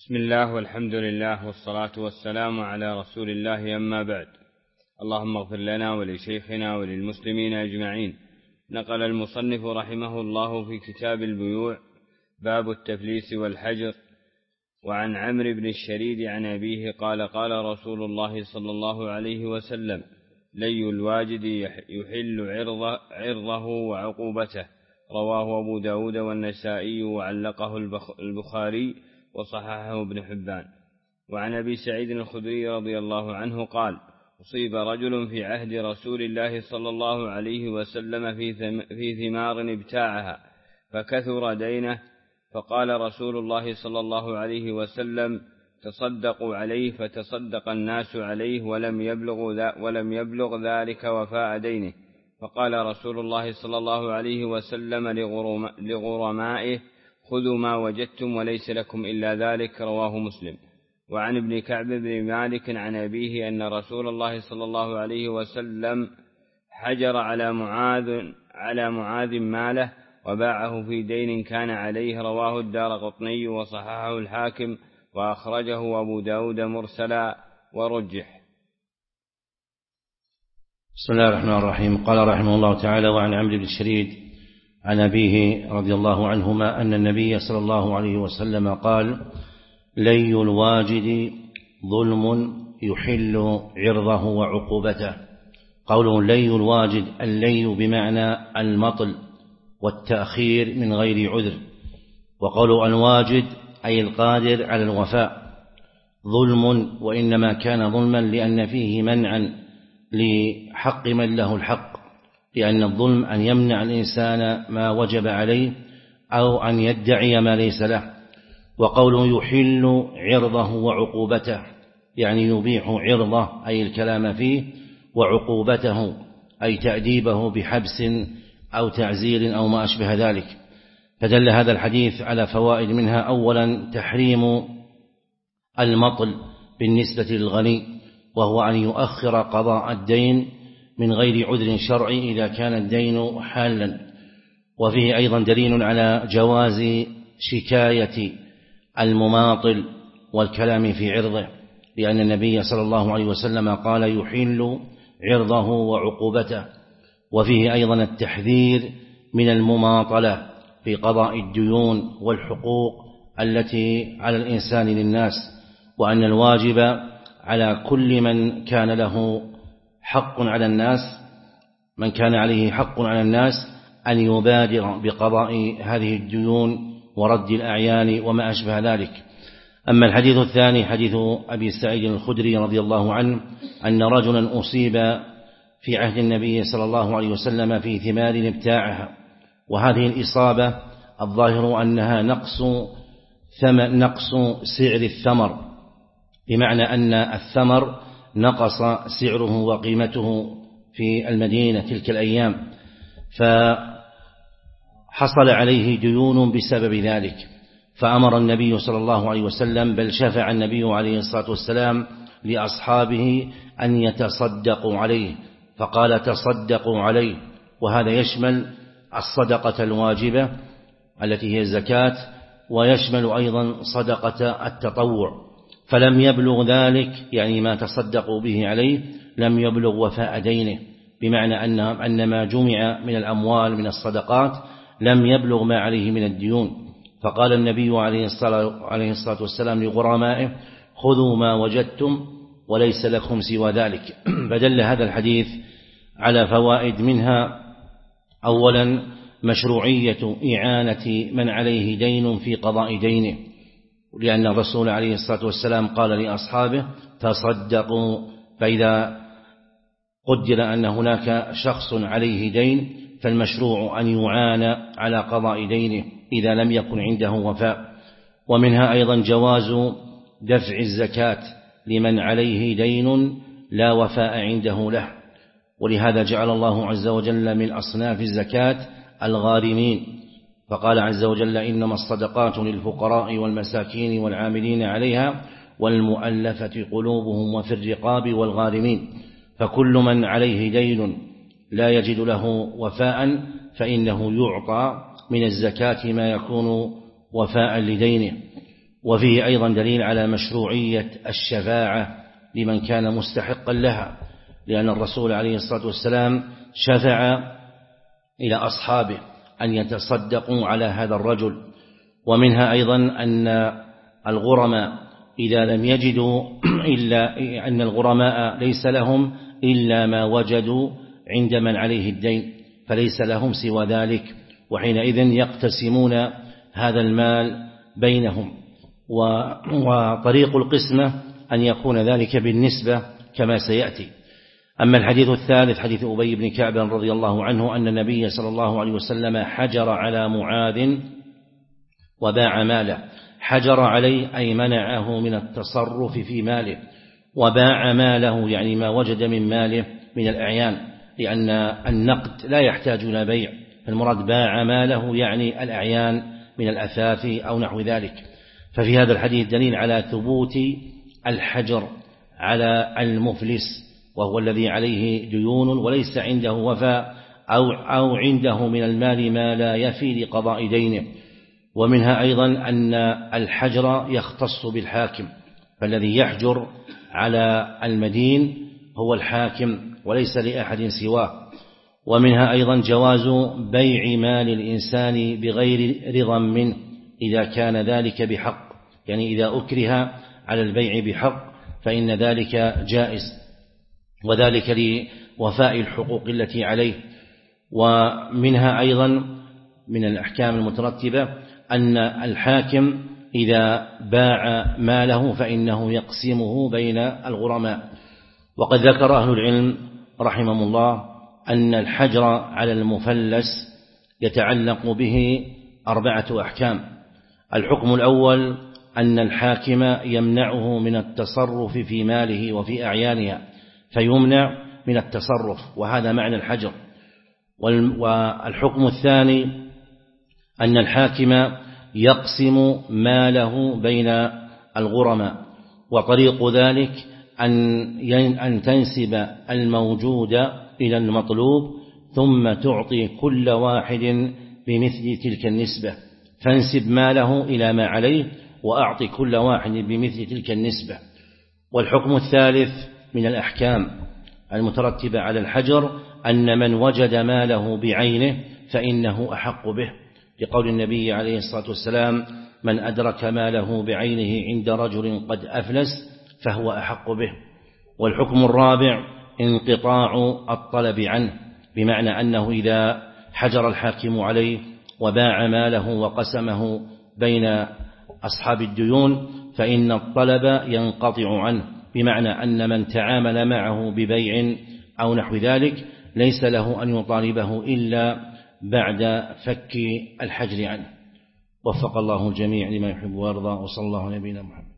بسم الله والحمد لله والصلاة والسلام على رسول الله، أما بعد. اللهم اغفر لنا ولشيخنا وللمسلمين أجمعين. نقل المصنف رحمه الله في كتاب البيوع باب التفليس والحجر. وعن عمرو بن الشريد عن أبيه قال قال رسول الله صلى الله عليه وسلم: لي الواجد يحل عرضه وعقوبته. رواه أبو داود والنسائي وعلقه البخاري وصححه ابن حبان. وعن أبي سعيد الخدري رضي الله عنه قال: أصيب رجل في عهد رسول الله صلى الله عليه وسلم في ثمار ابتاعها فكثر دينه، فقال رسول الله صلى الله عليه وسلم: تصدقوا عليه، فتصدق الناس عليه ولم يبلغ ذلك وفاء دينه. فقال رسول الله صلى الله عليه وسلم لغرمائه: خذوا ما وجدتم وليس لكم إلا ذلك. رواه مسلم. وعن ابن كعب بن مالك عن أبيه أن رسول الله صلى الله عليه وسلم حجر على معاذ ماله وباعه في دين كان عليه. رواه الدارقطني وصححه الحاكم وأخرجه أبو داود مرسلا ورجح. بسم الله الرحمن الرحيم. قال رحمه الله تعالى: وعن عمرو بن الشريد عن أبيه رضي الله عنهما أن النبي صلى الله عليه وسلم قال: لي الواجد ظلم يحل عرضه وعقوبته. قوله لي الواجد، اللي بمعنى المطل والتأخير من غير عذر، وقوله الواجد أي القادر على الوفاء. ظلم، وإنما كان ظلما لأن فيه منعا لحق من له الحق، لأن الظلم أن يمنع الإنسان ما وجب عليه أو أن يدعي ما ليس له. وقوله يحل عرضه وعقوبته، يعني يبيح عرضه أي الكلام فيه، وعقوبته أي تأديبه بحبس أو تعزير أو ما أشبه ذلك. فدل هذا الحديث على فوائد، منها أولا تحريم المطل بالنسبة للغني، وهو أن يؤخر قضاء الدين من غير عذر شرعي إذا كان الدين حالا. وفيه أيضا دليل على جواز شكاية المماطل والكلام في عرضه، لأن النبي صلى الله عليه وسلم قال: يحل عرضه وعقوبته. وفيه أيضا التحذير من المماطلة في قضاء الديون والحقوق التي على الإنسان للناس، وأن الواجب على كل من كان له حق على الناس، من كان عليه حق على الناس، أن يبادر بقضاء هذه الديون ورد الأعيان وما أشبه ذلك. أما الحديث الثاني حديث أبي سعيد الخدري رضي الله عنه أن رجلا أصيب في عهد النبي صلى الله عليه وسلم في ثمار ابتاعها، وهذه الإصابة الظاهر أنها نقص سعر الثمر، بمعنى أن الثمر نقص سعره وقيمته في المدينة تلك الأيام، فحصل عليه ديون بسبب ذلك. فأمر النبي صلى الله عليه وسلم، بل شفع النبي عليه الصلاة والسلام لأصحابه أن يتصدقوا عليه، فقال: تصدقوا عليه. وهذا يشمل الصدقة الواجبة التي هي الزكاة، ويشمل أيضا صدقة التطوع. فلم يبلغ ذلك، يعني ما تصدقوا به عليه لم يبلغ وفاء دينه، بمعنى أن ما جمع من الأموال من الصدقات لم يبلغ ما عليه من الديون. فقال النبي عليه الصلاة والسلام لغرمائه: خذوا ما وجدتم وليس لكم سوى ذلك. فدل هذا الحديث على فوائد، منها أولا مشروعية إعانة من عليه دين في قضاء دينه، لأن الرسول عليه الصلاة والسلام قال لأصحابه: تصدقوا. فإذا قدر أن هناك شخص عليه دين فالمشروع أن يعان على قضاء دينه إذا لم يكن عنده وفاء. ومنها أيضا جواز دفع الزكاة لمن عليه دين لا وفاء عنده له، ولهذا جعل الله عز وجل من أصناف الزكاة الغارمين، فقال عز وجل: إنما الصدقات للفقراء والمساكين والعاملين عليها والمؤلفة قلوبهم وفي الرقاب والغارمين. فكل من عليه دين لا يجد له وفاء فإنه يعطى من الزكاة ما يكون وفاء لدينه. وفيه أيضا دليل على مشروعية الشفاعة لمن كان مستحقا لها، لأن الرسول عليه الصلاة والسلام شفع إلى أصحابه أن يتصدقوا على هذا الرجل. ومنها أيضا أن الغرماء إذا لم يجدوا إلا أن الغرماء ليس لهم إلا ما وجدوا عند من عليه الدين، فليس لهم سوى ذلك، وحينئذ يقتسمون هذا المال بينهم. وطريق القسمة أن يكون ذلك بالنسبة كما سيأتي. أما الحديث الثالث حديث أبي بن كعب رضي الله عنه أن النبي صلى الله عليه وسلم حجر على معاذ وباع ماله. حجر عليه أي منعه من التصرف في ماله، وباع ماله يعني ما وجد من ماله من الأعيان، لأن النقد لا يحتاج إلى بيع، فالمراد باع ماله يعني الأعيان من الأثاث أو نحو ذلك. ففي هذا الحديث دليل على ثبوت الحجر على المفلس، وهو الذي عليه ديون وليس عنده وفاء أو عنده من المال ما لا يفي لقضاء دينه. ومنها أيضا أن الحجر يختص بالحاكم، فالذي يحجر على المدين هو الحاكم وليس لأحد سواه. ومنها أيضا جواز بيع مال الإنسان بغير رضا منه إذا كان ذلك بحق، يعني إذا أكره على البيع بحق فإن ذلك جائز، وذلك لوفاء الحقوق التي عليه. ومنها أيضا من الأحكام المترتبة أن الحاكم إذا باع ماله فإنه يقسمه بين الغرماء. وقد ذكر أهل العلم رحمهم الله أن الحجر على المفلس يتعلق به 4 أحكام. الحكم الأول أن الحاكم يمنعه من التصرف في ماله وفي أعيانها، فيمنع من التصرف، وهذا معنى الحجر. والحكم الثاني أن الحاكم يقسم ماله بين الغرماء، وطريق ذلك أن تنسب الموجود إلى المطلوب ثم تعطي كل واحد بمثل تلك النسبة، فانسب ماله إلى ما عليه وأعطي كل واحد بمثل تلك النسبة. والحكم الثالث من الأحكام المترتبة على الحجر أن من وجد ماله بعينه فإنه أحق به، لقول النبي عليه الصلاة والسلام: من أدرك ماله بعينه عند رجل قد أفلس فهو أحق به. والحكم الرابع انقطاع الطلب عنه، بمعنى أنه إذا حجر الحاكم عليه وباع ماله وقسمه بين أصحاب الديون فإن الطلب ينقطع عنه، بمعنى أن من تعامل معه ببيع أو نحو ذلك ليس له أن يطالبه إلا بعد فك الحجر عنه. وفق الله الجميع لما يحب ويرضى، وصلى الله على نبينا محمد.